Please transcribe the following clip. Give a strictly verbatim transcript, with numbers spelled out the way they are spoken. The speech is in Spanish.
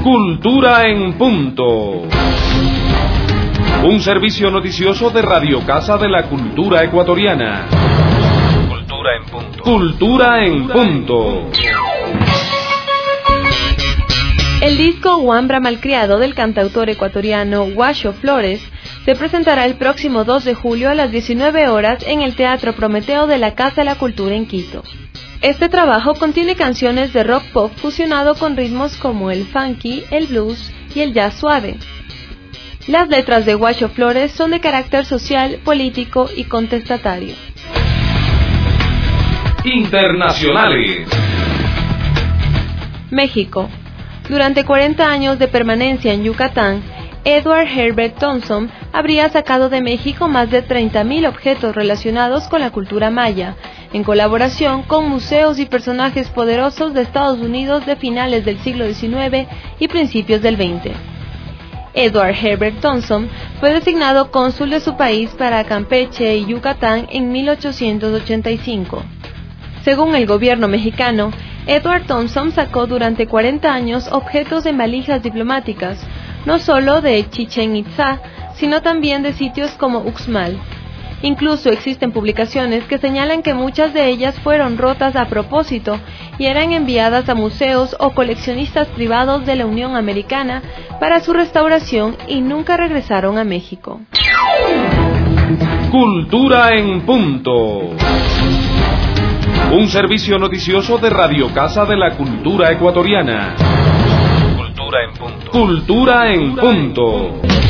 Cultura en Punto. Un servicio noticioso de Radio Casa de la Cultura Ecuatoriana. Cultura en Punto. Cultura en Punto. El disco Wambra Malcriado del cantautor ecuatoriano Washo Flores se presentará el próximo dos de julio a las diecinueve horas en el Teatro Prometeo de la Casa de la Cultura en Quito. Este trabajo contiene canciones de rock pop fusionado con ritmos como el funky, el blues y el jazz suave. Las letras de Washo Flores son de carácter social, político y contestatario. Internacionales. México. Durante cuarenta años de permanencia en Yucatán, Edward Herbert Thompson habría sacado de México más de treinta mil objetos relacionados con la cultura maya, en colaboración con museos y personajes poderosos de Estados Unidos de finales del siglo diecinueve y principios del veinte. Edward Herbert Thompson fue designado cónsul de su país para Campeche y Yucatán en mil ochocientos ochenta y cinco. Según el gobierno mexicano, Edward Thompson sacó durante cuarenta años objetos en valijas diplomáticas, no solo de Chichén Itzá, sino también de sitios como Uxmal. Incluso existen publicaciones que señalan que muchas de ellas fueron rotas a propósito y eran enviadas a museos o coleccionistas privados de la Unión Americana para su restauración y nunca regresaron a México. Cultura en Punto. Un servicio noticioso de Radio Casa de la Cultura Ecuatoriana. Cultura en Punto. Cultura en Punto.